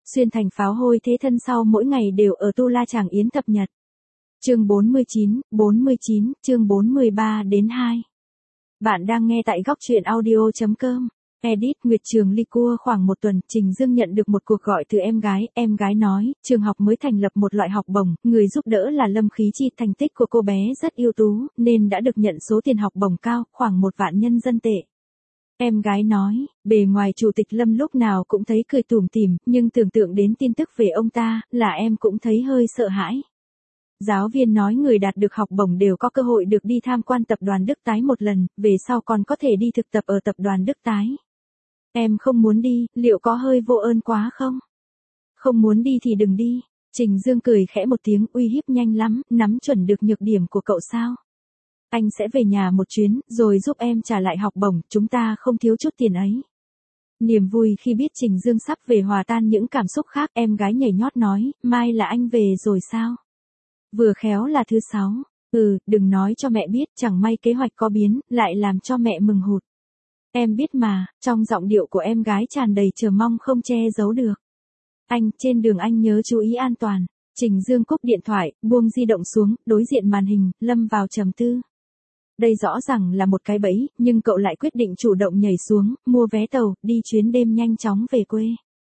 Xuyên thành pháo hôi thế thân sau mỗi ngày đều ở Tu La Tràng Yến thập nhật. Chương 49, chương 43 đến 2. Bạn đang nghe tại góc truyện audio.com. Edit Nguyệt Trường Ly Cua. Khoảng một tuần, Trình Dương nhận được một cuộc gọi từ em gái nói, trường học mới thành lập một loại học bổng, người giúp đỡ là Lâm Khí Chi, thành tích của cô bé rất ưu tú, nên đã được nhận số tiền học bổng cao, khoảng 1 vạn nhân dân tệ. Em gái nói, bề ngoài Chủ tịch Lâm lúc nào cũng thấy cười tủm tỉm, nhưng tưởng tượng đến tin tức về ông ta, là em cũng thấy hơi sợ hãi. Giáo viên nói người đạt được học bổng đều có cơ hội được đi tham quan tập đoàn Đức Tái một lần, về sau còn có thể đi thực tập ở tập đoàn Đức Tái. Em không muốn đi, liệu có hơi vô ơn quá không? Không muốn đi thì đừng đi. Trình Dương cười khẽ một tiếng, uy hiếp nhanh lắm, nắm chuẩn được nhược điểm của cậu sao? Anh sẽ về nhà một chuyến, rồi giúp em trả lại học bổng, chúng ta không thiếu chút tiền ấy. Niềm vui khi biết Trình Dương sắp về hòa tan những cảm xúc khác, em gái nhảy nhót nói, mai là anh về rồi sao? Vừa khéo là thứ 6. Đừng nói cho mẹ biết, chẳng may kế hoạch có biến, lại làm cho mẹ mừng hụt. Em biết mà. Trong giọng điệu của em gái tràn đầy chờ mong không che giấu được. Anh, trên đường anh nhớ chú ý an toàn. Trình Dương cúp điện thoại, buông di động xuống, đối diện màn hình, lâm vào trầm tư. Đây rõ ràng là một cái bẫy, nhưng cậu lại quyết định chủ động nhảy xuống, mua vé tàu, đi chuyến đêm nhanh chóng về quê.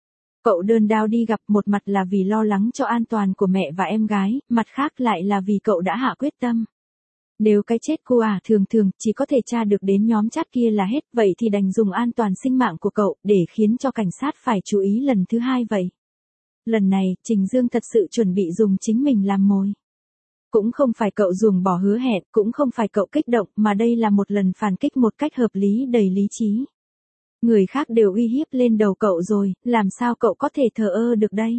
Cậu đơn đao đi gặp, một mặt là vì lo lắng cho an toàn của mẹ và em gái, mặt khác lại là vì cậu đã hạ quyết tâm. Nếu cái chết cô thường chỉ có thể tra được đến nhóm chat kia là hết, vậy thì đành dùng an toàn sinh mạng của cậu, để khiến cho cảnh sát phải chú ý lần thứ 2 vậy. Lần này, Trình Dương thật sự chuẩn bị dùng chính mình làm mồi. Cũng không phải cậu dùng bỏ hứa hẹn, cũng không phải cậu kích động, mà đây là một lần phản kích một cách hợp lý đầy lý trí. Người khác đều uy hiếp lên đầu cậu rồi, làm sao cậu có thể thờ ơ được đây?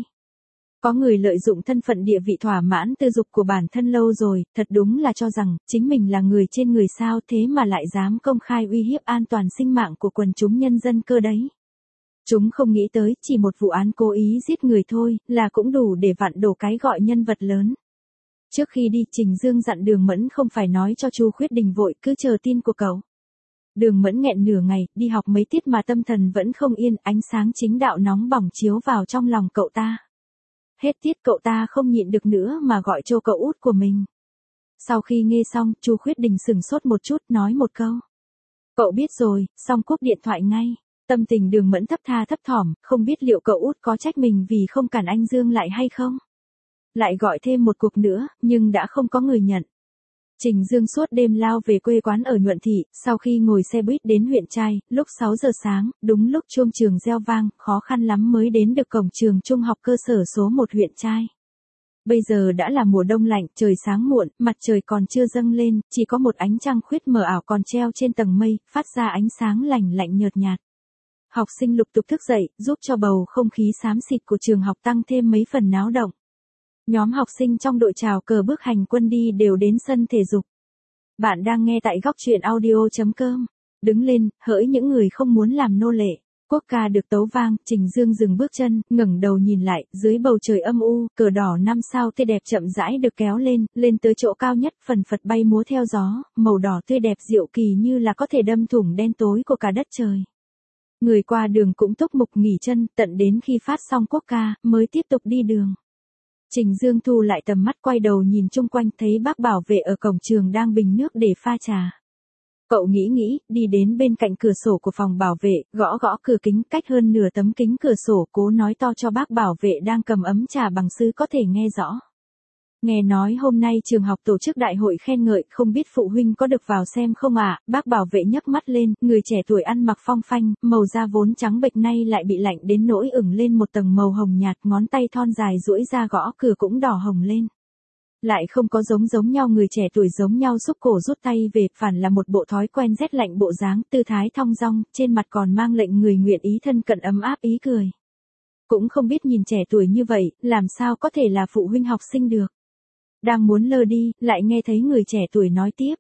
Có người lợi dụng thân phận địa vị thỏa mãn tư dục của bản thân lâu rồi, thật đúng là cho rằng, chính mình là người trên người sao, thế mà lại dám công khai uy hiếp an toàn sinh mạng của quần chúng nhân dân cơ đấy. Chúng không nghĩ tới, chỉ một vụ án cố ý giết người thôi, là cũng đủ để vặn đổ cái gọi nhân vật lớn. Trước khi đi, Trình Dương dặn Đường Mẫn không phải nói cho Chu Khuyết Đình vội, cứ chờ tin của cậu. Đường Mẫn nghẹn nửa ngày, đi học mấy tiết mà tâm thần vẫn không yên, ánh sáng chính đạo nóng bỏng chiếu vào trong lòng cậu ta. Hết tiết cậu ta không nhịn được nữa mà gọi cho cậu út của mình. Sau khi nghe xong, Chu Khuyết Đình sửng sốt một chút, nói một câu. Cậu biết rồi, xong cúp điện thoại ngay. Tâm tình Đường Mẫn thấp thỏm, không biết liệu cậu út có trách mình vì không cản anh Dương lại hay không. Lại gọi thêm một cuộc nữa, nhưng đã không có người nhận. Trình Dương suốt đêm lao về quê quán ở Nhuận Thị, sau khi ngồi xe buýt đến huyện Trai, lúc 6 giờ sáng, đúng lúc chuông trường reo vang, khó khăn lắm mới đến được cổng trường trung học cơ sở số 1 huyện Trai. Bây giờ đã là mùa đông lạnh, trời sáng muộn, mặt trời còn chưa dâng lên, chỉ có một ánh trăng khuyết mờ ảo còn treo trên tầng mây, phát ra ánh sáng lạnh nhợt nhạt. Học sinh lục tục thức dậy, giúp cho bầu không khí xám xịt của trường học tăng thêm mấy phần náo động. Nhóm học sinh trong đội chào cờ bước hành quân đi đều đến sân thể dục. Bạn đang nghe tại góc truyện audio.com. Đứng lên, hỡi những người không muốn làm nô lệ. Quốc ca được tấu vang, Trình Dương dừng bước chân, ngẩng đầu nhìn lại, dưới bầu trời âm u, cờ đỏ 5 sao tươi đẹp chậm rãi được kéo lên tới chỗ cao nhất, phần phật bay múa theo gió, màu đỏ tươi đẹp diệu kỳ như là có thể đâm thủng đen tối của cả đất trời. Người qua đường cũng túc mục nghỉ chân, tận đến khi phát xong quốc ca, mới tiếp tục đi đường. Trình Dương thu lại tầm mắt, quay đầu nhìn chung quanh, thấy bác bảo vệ ở cổng trường đang bình nước để pha trà. Cậu nghĩ, đi đến bên cạnh cửa sổ của phòng bảo vệ, gõ cửa kính, cách hơn nửa tấm kính cửa sổ, cố nói to cho bác bảo vệ đang cầm ấm trà bằng sứ có thể nghe rõ. Nghe nói hôm nay trường học tổ chức đại hội khen ngợi, không biết phụ huynh có được vào xem không ạ? Bác bảo vệ nhấc mắt lên, người trẻ tuổi ăn mặc phong phanh, màu da vốn trắng bệch nay lại bị lạnh đến nỗi ửng lên một tầng màu hồng nhạt, ngón tay thon dài duỗi ra gõ cửa cũng đỏ hồng lên. Lại không có giống nhau người trẻ tuổi giống nhau xúc cổ rút tay về, phản là một bộ thói quen rét lạnh bộ dáng, tư thái thong dong, trên mặt còn mang lệnh người nguyện ý thân cận ấm áp ý cười. Cũng không biết nhìn trẻ tuổi như vậy, làm sao có thể là phụ huynh học sinh được. Đang muốn lơ đi, lại nghe thấy người trẻ tuổi nói tiếp.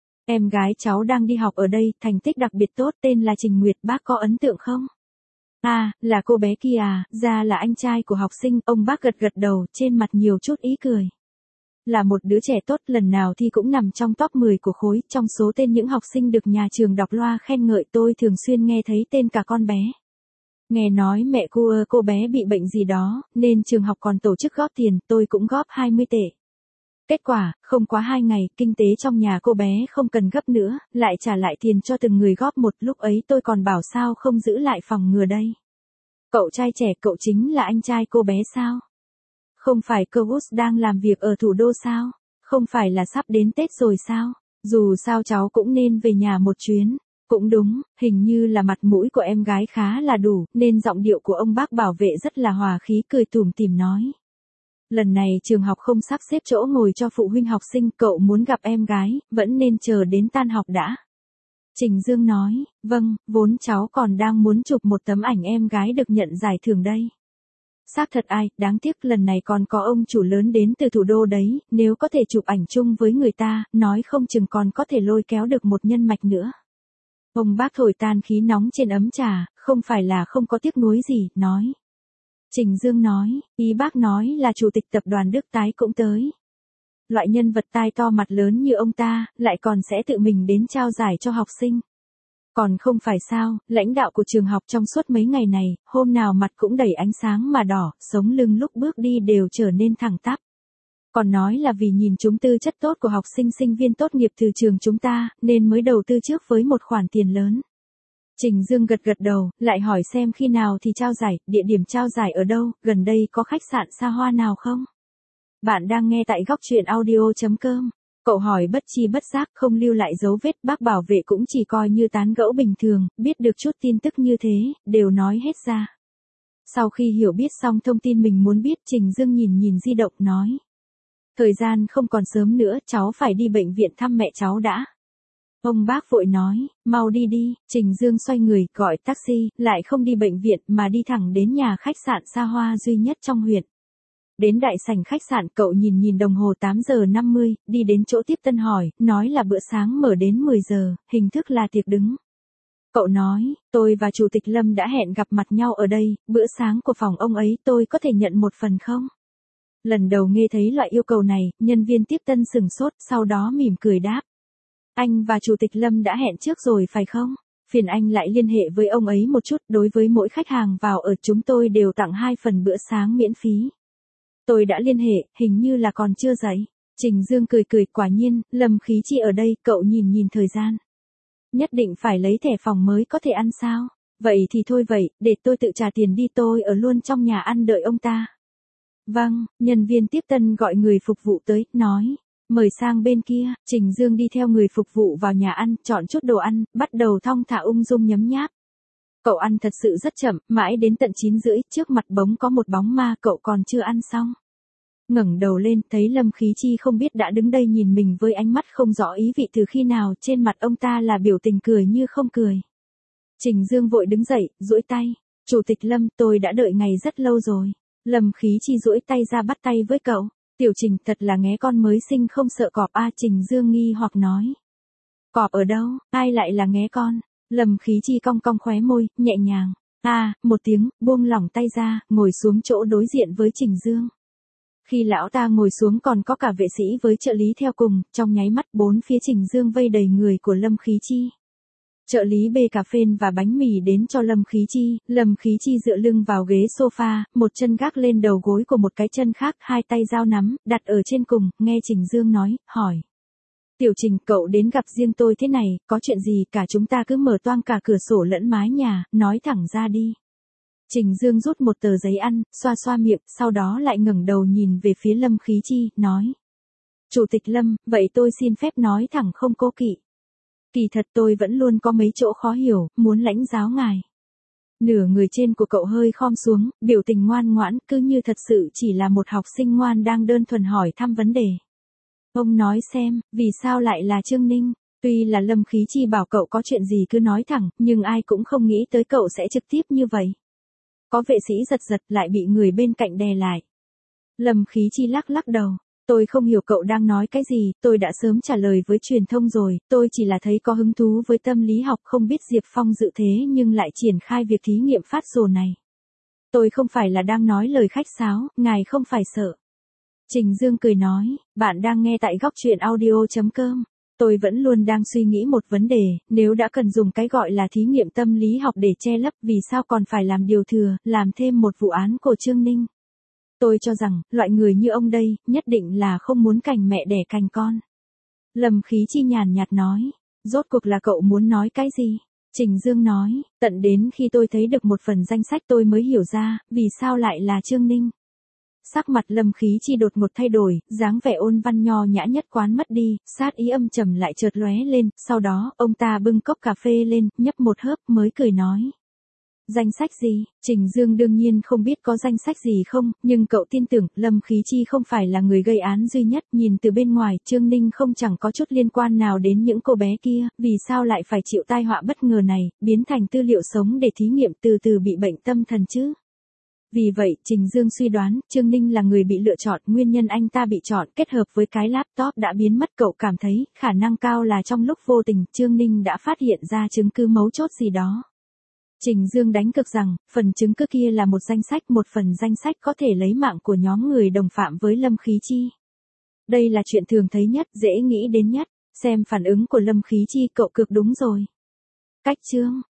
Em gái cháu đang đi học ở đây, thành tích đặc biệt tốt, tên là Trình Nguyệt, bác có ấn tượng không? À, là cô bé kia à, ra là anh trai của học sinh, ông bác gật đầu, trên mặt nhiều chút ý cười. Là một đứa trẻ tốt, lần nào thì cũng nằm trong top 10 của khối, trong số tên những học sinh được nhà trường đọc loa khen ngợi tôi thường xuyên nghe thấy tên cả con bé. Nghe nói mẹ cô bé bị bệnh gì đó, nên trường học còn tổ chức góp tiền, tôi cũng góp 20 tệ. Kết quả, không quá 2 ngày, kinh tế trong nhà cô bé không cần gấp nữa, lại trả lại tiền cho từng người góp một, lúc ấy tôi còn bảo sao không giữ lại phòng ngừa đây. Cậu trai trẻ, cậu chính là anh trai cô bé sao? Không phải Cowus đang làm việc ở thủ đô sao? Không phải là sắp đến Tết rồi sao? Dù sao cháu cũng nên về nhà một chuyến. Cũng đúng, hình như là mặt mũi của em gái khá là đủ, nên giọng điệu của ông bác bảo vệ rất là hòa khí, cười tủm tỉm nói. Lần này trường học không sắp xếp chỗ ngồi cho phụ huynh học sinh, cậu muốn gặp em gái, vẫn nên chờ đến tan học đã. Trình Dương nói, vâng, vốn cháu còn đang muốn chụp một tấm ảnh em gái được nhận giải thưởng đây. Xác thật ai, đáng tiếc lần này còn có ông chủ lớn đến từ thủ đô đấy, nếu có thể chụp ảnh chung với người ta, nói không chừng còn có thể lôi kéo được một nhân mạch nữa. Ông bác thổi tan khí nóng trên ấm trà, không phải là không có tiếc nuối gì, nói. Trình Dương nói, ý bác nói là chủ tịch tập đoàn Đức Tái cũng tới. Loại nhân vật tai to mặt lớn như ông ta, lại còn sẽ tự mình đến trao giải cho học sinh. Còn không phải sao, lãnh đạo của trường học trong suốt mấy ngày này, hôm nào mặt cũng đầy ánh sáng mà đỏ, sống lưng lúc bước đi đều trở nên thẳng tắp. Còn nói là vì nhìn chúng tư chất tốt của học sinh sinh viên tốt nghiệp từ trường chúng ta, nên mới đầu tư trước với một khoản tiền lớn. Trình Dương gật gật đầu, lại hỏi xem khi nào thì trao giải, địa điểm trao giải ở đâu, gần đây có khách sạn xa hoa nào không? Bạn đang nghe tại góc truyện audio.com. Cậu hỏi bất chi bất giác, không lưu lại dấu vết, bác bảo vệ cũng chỉ coi như tán gẫu bình thường, biết được chút tin tức như thế, đều nói hết ra. Sau khi hiểu biết xong thông tin mình muốn biết, Trình Dương nhìn di động nói. Thời gian không còn sớm nữa, cháu phải đi bệnh viện thăm mẹ cháu đã. Ông bác vội nói, mau đi đi. Trình Dương xoay người, gọi taxi, lại không đi bệnh viện mà đi thẳng đến nhà khách sạn xa hoa duy nhất trong huyện. Đến đại sảnh khách sạn, cậu nhìn đồng hồ 8 giờ 50, đi đến chỗ tiếp tân hỏi, nói là bữa sáng mở đến 10 giờ, hình thức là tiệc đứng. Cậu nói, tôi và Chủ tịch Lâm đã hẹn gặp mặt nhau ở đây, bữa sáng của phòng ông ấy tôi có thể nhận một phần không? Lần đầu nghe thấy loại yêu cầu này, nhân viên tiếp tân sửng sốt, sau đó mỉm cười đáp. Anh và Chủ tịch Lâm đã hẹn trước rồi phải không? Phiền anh lại liên hệ với ông ấy một chút, đối với mỗi khách hàng vào ở chúng tôi đều tặng 2 phần bữa sáng miễn phí. Tôi đã liên hệ, hình như là còn chưa dậy. Trình Dương cười, quả nhiên, Lâm Khí Chi ở đây, cậu nhìn thời gian. Nhất định phải lấy thẻ phòng mới có thể ăn sao? Vậy thì thôi vậy, để tôi tự trả tiền đi, tôi ở luôn trong nhà ăn đợi ông ta. Vâng, nhân viên tiếp tân gọi người phục vụ tới, nói. Mời sang bên kia. Trình Dương đi theo người phục vụ vào nhà ăn, chọn chút đồ ăn, bắt đầu thong thả ung dung nhấm nháp. Cậu ăn thật sự rất chậm, mãi đến tận 9 rưỡi, trước mặt bỗng có một bóng ma, cậu còn chưa ăn xong. Ngẩng đầu lên, thấy Lâm Khí Chi không biết đã đứng đây nhìn mình với ánh mắt không rõ ý vị từ khi nào, trên mặt ông ta là biểu tình cười như không cười. Trình Dương vội đứng dậy, duỗi tay. Chủ tịch Lâm, tôi đã đợi ngày rất lâu rồi. Lâm Khí Chi duỗi tay ra bắt tay với cậu. Tiểu Trình, thật là nghé con mới sinh không sợ cọp a. Trình Dương nghi hoặc nói. Cọp ở đâu, ai lại là nghé con? Lâm Khí Chi cong cong khóe môi, nhẹ nhàng. Một tiếng, buông lỏng tay ra, ngồi xuống chỗ đối diện với Trình Dương. Khi lão ta ngồi xuống còn có cả vệ sĩ với trợ lý theo cùng, trong nháy mắt bốn phía Trình Dương vây đầy người của Lâm Khí Chi. Trợ lý bê cà phê và bánh mì đến cho Lâm Khí Chi, Lâm Khí Chi dựa lưng vào ghế sofa, một chân gác lên đầu gối của một cái chân khác, hai tay giao nắm, đặt ở trên cùng, nghe Trình Dương nói, hỏi. Tiểu Trình, cậu đến gặp riêng tôi thế này, có chuyện gì, cả chúng ta cứ mở toang cả cửa sổ lẫn mái nhà, nói thẳng ra đi. Trình Dương rút một tờ giấy ăn, xoa xoa miệng, sau đó lại ngẩng đầu nhìn về phía Lâm Khí Chi, nói. Chủ tịch Lâm, vậy tôi xin phép nói thẳng không cố kỵ. Kỳ thật tôi vẫn luôn có mấy chỗ khó hiểu, muốn lãnh giáo ngài. Nửa người trên của cậu hơi khom xuống, biểu tình ngoan ngoãn, cứ như thật sự chỉ là một học sinh ngoan đang đơn thuần hỏi thăm vấn đề. Ông nói xem, vì sao lại là Trương Ninh? Tuy là Lâm Khí Chi bảo cậu có chuyện gì cứ nói thẳng, nhưng ai cũng không nghĩ tới cậu sẽ trực tiếp như vậy. Có vệ sĩ giật lại bị người bên cạnh đè lại. Lâm Khí Chi lắc đầu. Tôi không hiểu cậu đang nói cái gì, tôi đã sớm trả lời với truyền thông rồi, tôi chỉ là thấy có hứng thú với tâm lý học, không biết Diệp Phong dự thế nhưng lại triển khai việc thí nghiệm phát rồ này. Tôi không phải là đang nói lời khách sáo, ngài không phải sợ. Trình Dương cười nói, bạn đang nghe tại góc truyện audio.com. Tôi vẫn luôn đang suy nghĩ một vấn đề, nếu đã cần dùng cái gọi là thí nghiệm tâm lý học để che lấp, vì sao còn phải làm điều thừa, làm thêm một vụ án của Trương Ninh. Tôi cho rằng, loại người như ông đây, nhất định là không muốn cành mẹ đẻ cành con. Lâm Khí Chi nhàn nhạt nói, rốt cuộc là cậu muốn nói cái gì? Trình Dương nói, tận đến khi tôi thấy được một phần danh sách tôi mới hiểu ra, vì sao lại là Trương Ninh. Sắc mặt Lâm Khí Chi đột ngột thay đổi, dáng vẻ ôn văn nho nhã nhất quán mất đi, sát ý âm trầm lại chợt lóe lên, sau đó, ông ta bưng cốc cà phê lên, nhấp một hớp mới cười nói. Danh sách gì? Trình Dương đương nhiên không biết có danh sách gì không, nhưng cậu tin tưởng, Lâm Khí Chi không phải là người gây án duy nhất, nhìn từ bên ngoài, Trương Ninh không chẳng có chút liên quan nào đến những cô bé kia, vì sao lại phải chịu tai họa bất ngờ này, biến thành tư liệu sống để thí nghiệm từ từ bị bệnh tâm thần chứ? Vì vậy, Trình Dương suy đoán, Trương Ninh là người bị lựa chọn, nguyên nhân anh ta bị chọn kết hợp với cái laptop đã biến mất, cậu cảm thấy, khả năng cao là trong lúc vô tình, Trương Ninh đã phát hiện ra chứng cứ mấu chốt gì đó. Trình Dương đánh cược rằng, phần chứng cứ kia là một danh sách, một phần danh sách có thể lấy mạng của nhóm người đồng phạm với Lâm Khí Chi. Đây là chuyện thường thấy nhất, dễ nghĩ đến nhất, xem phản ứng của Lâm Khí Chi, cậu cược đúng rồi. Cách chương